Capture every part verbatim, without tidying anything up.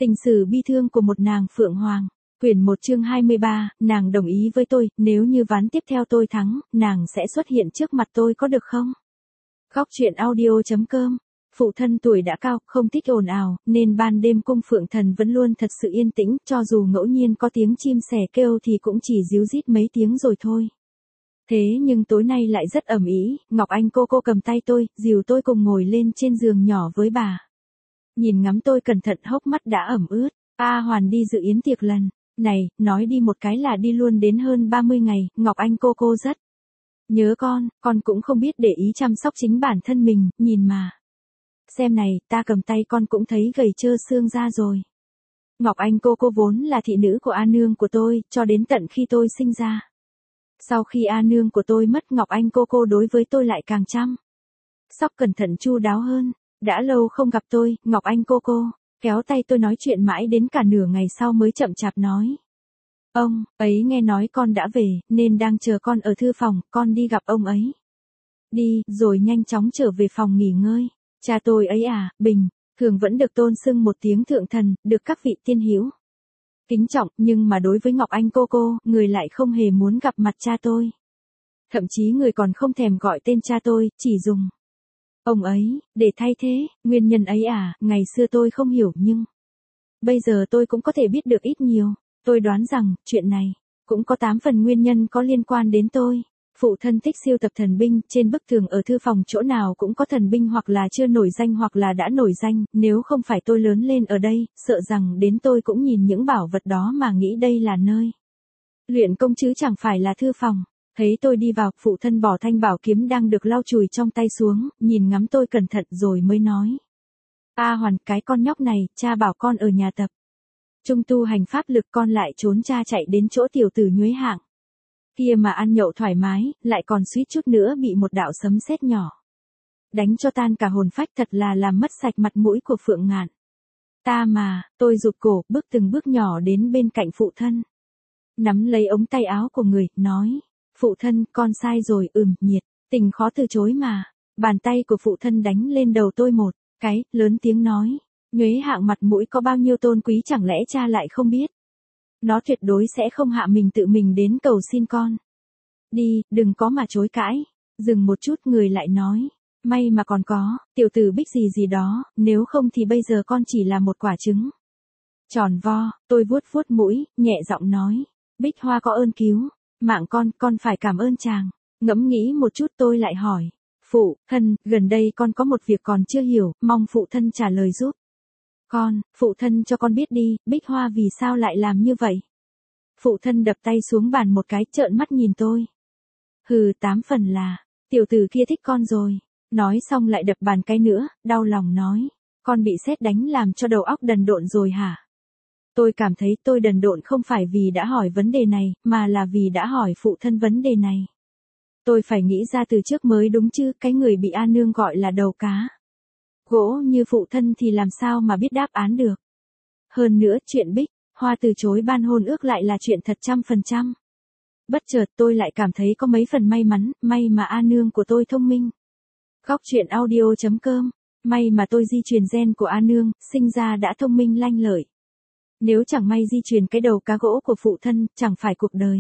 Tình sử bi thương của một nàng phượng hoàng. Quyển một chương hai mươi ba, nàng đồng ý với tôi, nếu như ván tiếp theo tôi thắng, nàng sẽ xuất hiện trước mặt tôi có được không? Góc truyện audio chấm com. Phụ thân tuổi đã cao, không thích ồn ào, nên ban đêm cung phượng thần vẫn luôn thật sự yên tĩnh, cho dù ngẫu nhiên có tiếng chim sẻ kêu thì cũng chỉ ríu rít mấy tiếng rồi thôi. Thế nhưng tối nay lại rất ầm ĩ, Ngọc Anh cô cô cầm tay tôi, dìu tôi cùng ngồi lên trên giường nhỏ với bà. Nhìn ngắm tôi cẩn thận hốc mắt đã ẩm ướt, A Hoàn đi dự yến tiệc lần này, nói đi một cái là đi luôn đến hơn ba mươi ngày, Ngọc Anh cô cô rất nhớ con, con cũng không biết để ý chăm sóc chính bản thân mình, nhìn mà. Xem này, ta cầm tay con cũng thấy gầy trơ xương ra rồi. Ngọc Anh cô cô vốn là thị nữ của A Nương của tôi, cho đến tận khi tôi sinh ra. Sau khi A Nương của tôi mất, Ngọc Anh cô cô đối với tôi lại càng chăm sóc cẩn thận chu đáo hơn. Đã lâu không gặp tôi, Ngọc Anh cô cô, kéo tay tôi nói chuyện mãi đến cả nửa ngày sau mới chậm chạp nói. Ông ấy nghe nói con đã về, nên đang chờ con ở thư phòng, con đi gặp ông ấy. Đi, rồi nhanh chóng trở về phòng nghỉ ngơi. Cha tôi ấy à, bình, thường vẫn được tôn xưng một tiếng thượng thần, được các vị tiên hữu kính trọng, nhưng mà đối với Ngọc Anh cô cô, người lại không hề muốn gặp mặt cha tôi. Thậm chí người còn không thèm gọi tên cha tôi, chỉ dùng ông ấy, để thay thế, nguyên nhân ấy à, ngày xưa tôi không hiểu nhưng bây giờ tôi cũng có thể biết được ít nhiều. Tôi đoán rằng, chuyện này cũng có tám phần nguyên nhân có liên quan đến tôi. Phụ thân thích sưu tập thần binh, trên bức tường ở thư phòng chỗ nào cũng có thần binh hoặc là chưa nổi danh hoặc là đã nổi danh, nếu không phải tôi lớn lên ở đây, sợ rằng đến tôi cũng nhìn những bảo vật đó mà nghĩ đây là nơi luyện công chứ chẳng phải là thư phòng. Thấy tôi đi vào, phụ thân bỏ thanh bảo kiếm đang được lau chùi trong tay xuống, nhìn ngắm tôi cẩn thận rồi mới nói. A Hoàn, cái con nhóc này, cha bảo con ở nhà tập trung tu hành pháp lực, con lại trốn cha chạy đến chỗ tiểu tử Nhuế Hạng kia mà ăn nhậu thoải mái, lại còn suýt chút nữa bị một đạo sấm sét nhỏ đánh cho tan cả hồn phách, thật là làm mất sạch mặt mũi của Phượng Ngạn. Ta mà, tôi rụt cổ, bước từng bước nhỏ đến bên cạnh phụ thân. Nắm lấy ống tay áo của người, nói. Phụ thân, con sai rồi, ừm, nhiệt, tình khó từ chối mà. Bàn tay của phụ thân đánh lên đầu tôi một cái, lớn tiếng nói. Nhuế Hạng mặt mũi có bao nhiêu tôn quý chẳng lẽ cha lại không biết. Nó tuyệt đối sẽ không hạ mình tự mình đến cầu xin con. Đi, đừng có mà chối cãi. Dừng một chút, người lại nói. May mà còn có, tiểu tử Bích gì gì đó, nếu không thì bây giờ con chỉ là một quả trứng tròn vo. Tôi vuốt vuốt mũi, nhẹ giọng nói. Bích Hoa có ơn cứu mạng con, con phải cảm ơn chàng. Ngẫm nghĩ một chút tôi lại hỏi. Phụ thân, gần đây con có một việc còn chưa hiểu, mong phụ thân trả lời giúp con. Phụ thân cho con biết đi, Bích Hoa vì sao lại làm như vậy? Phụ thân đập tay xuống bàn một cái, trợn mắt nhìn tôi. Hừ, tám phần là, tiểu tử kia thích con rồi. Nói xong lại đập bàn cái nữa, đau lòng nói. Con bị sét đánh làm cho đầu óc đần độn rồi hả? Tôi cảm thấy tôi đần độn không phải vì đã hỏi vấn đề này, mà là vì đã hỏi phụ thân vấn đề này. Tôi phải nghĩ ra từ trước mới đúng chứ, cái người bị A Nương gọi là đầu cá gỗ như phụ thân thì làm sao mà biết đáp án được. Hơn nữa, chuyện Bích Hoa từ chối ban hôn ước lại là chuyện thật trăm phần trăm. Bất chợt tôi lại cảm thấy có mấy phần may mắn, may mà A Nương của tôi thông minh. Góc truyện audio chấm com, may mà tôi di truyền gen của A Nương, sinh ra đã thông minh lanh lợi. Nếu chẳng may di truyền cái đầu cá gỗ của phụ thân, chẳng phải cuộc đời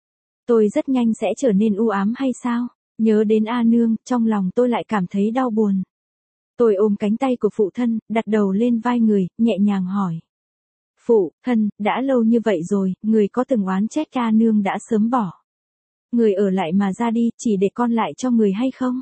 tôi rất nhanh sẽ trở nên u ám hay sao? Nhớ đến A Nương, trong lòng tôi lại cảm thấy đau buồn. Tôi ôm cánh tay của phụ thân, đặt đầu lên vai người, nhẹ nhàng hỏi. Phụ thân, đã lâu như vậy rồi, người có từng oán trách A Nương đã sớm bỏ người ở lại mà ra đi, chỉ để con lại cho người hay không?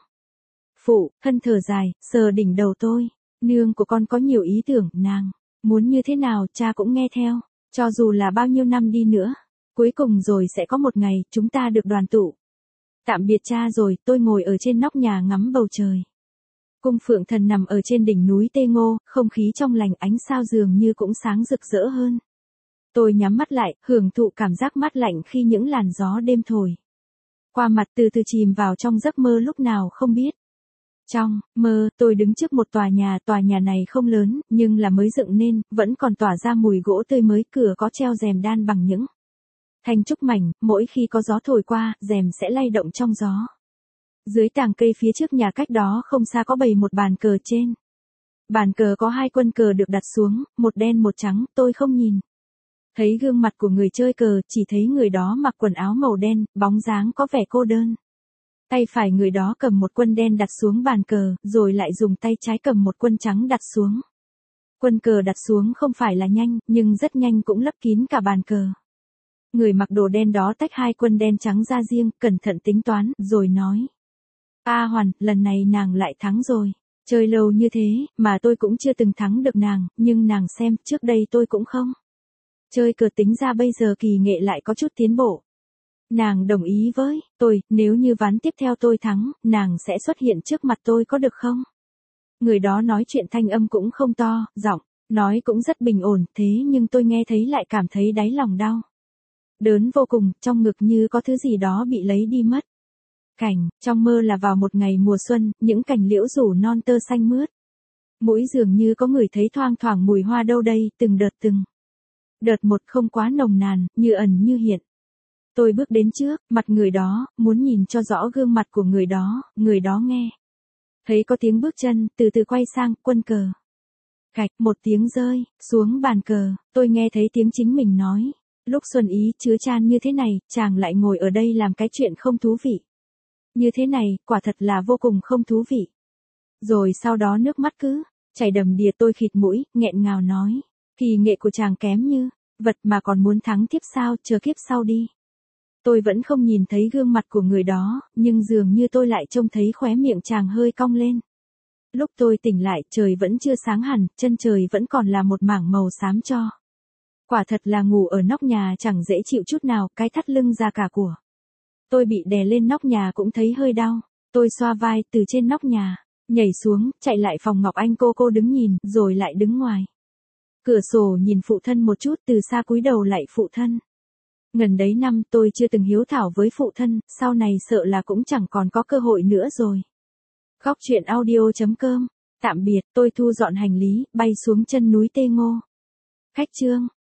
Phụ thân thở dài, sờ đỉnh đầu tôi. Nương của con có nhiều ý tưởng, nàng muốn như thế nào cha cũng nghe theo, cho dù là bao nhiêu năm đi nữa. Cuối cùng rồi sẽ có một ngày, chúng ta được đoàn tụ. Tạm biệt cha rồi, tôi ngồi ở trên nóc nhà ngắm bầu trời. Cung Phượng Thần nằm ở trên đỉnh núi Tê Ngô, không khí trong lành, ánh sao dường như cũng sáng rực rỡ hơn. Tôi nhắm mắt lại, hưởng thụ cảm giác mát lạnh khi những làn gió đêm thổi qua mặt, từ từ chìm vào trong giấc mơ lúc nào không biết. Trong mơ, tôi đứng trước một tòa nhà, tòa nhà này không lớn, nhưng là mới dựng nên, vẫn còn tỏa ra mùi gỗ tươi mới, cửa có treo rèm đan bằng những thanh trúc mảnh, mỗi khi có gió thổi qua, rèm sẽ lay động trong gió. Dưới tàng cây phía trước nhà cách đó không xa có bày một bàn cờ, trên Bàn cờ có hai quân cờ được đặt xuống, một đen một trắng, tôi không nhìn thấy gương mặt của người chơi cờ, chỉ thấy người đó mặc quần áo màu đen, bóng dáng có vẻ cô đơn. Tay phải người đó cầm một quân đen đặt xuống bàn cờ, rồi lại dùng tay trái cầm một quân trắng đặt xuống. Quân cờ đặt xuống không phải là nhanh, nhưng rất nhanh cũng lấp kín cả bàn cờ. Người mặc đồ đen đó tách hai quân đen trắng ra riêng, cẩn thận tính toán, rồi nói. A Hoàn, lần này nàng lại thắng rồi. Chơi lâu như thế, mà tôi cũng chưa từng thắng được nàng, nhưng nàng xem, trước đây tôi cũng không. Chơi cờ tính ra bây giờ kỳ nghệ lại có chút tiến bộ. Nàng đồng ý với tôi, nếu như ván tiếp theo tôi thắng, nàng sẽ xuất hiện trước mặt tôi có được không? Người đó nói chuyện thanh âm cũng không to, giọng, nói cũng rất bình ổn, thế nhưng tôi nghe thấy lại cảm thấy đáy lòng đau. Đớn vô cùng, trong ngực như có thứ gì đó bị lấy đi mất. Cảnh, trong mơ là vào một ngày mùa xuân, những cành liễu rủ non tơ xanh mướt. Mũi dường như có người thấy thoang thoảng mùi hoa đâu đây, từng đợt từng. Đợt một không quá nồng nàn, như ẩn như hiện. Tôi bước đến trước, mặt người đó, muốn nhìn cho rõ gương mặt của người đó, người đó nghe. Thấy có tiếng bước chân, từ từ quay sang, quân cờ. Cạch, một tiếng rơi, xuống bàn cờ, tôi nghe thấy tiếng chính mình nói. Lúc Xuân Ý chứa chan như thế này, chàng lại ngồi ở đây làm cái chuyện không thú vị. Như thế này, quả thật là vô cùng không thú vị. Rồi sau đó nước mắt cứ, chảy đầm đìa, tôi khịt mũi, nghẹn ngào nói. Kỳ nghệ của chàng kém như, vật mà còn muốn thắng tiếp sao, chờ kiếp sau đi. Tôi vẫn không nhìn thấy gương mặt của người đó, nhưng dường như tôi lại trông thấy khóe miệng chàng hơi cong lên. Lúc tôi tỉnh lại, trời vẫn chưa sáng hẳn, chân trời vẫn còn là một mảng màu xám cho. Quả thật là ngủ ở nóc nhà chẳng dễ chịu chút nào, cái thắt lưng ra cả của. Tôi bị đè lên nóc nhà cũng thấy hơi đau. Tôi xoa vai, từ trên nóc nhà, nhảy xuống, chạy lại phòng Ngọc Anh, cô cô đứng nhìn, rồi lại đứng ngoài cửa sổ nhìn phụ thân một chút, từ xa cúi đầu lại phụ thân. Ngần đấy năm tôi chưa từng hiếu thảo với phụ thân, sau này sợ là cũng chẳng còn có cơ hội nữa rồi. Khóc chuyện audio chấm com. Tạm biệt, tôi thu dọn hành lý, bay xuống chân núi Tê Ngô. Khách Trương.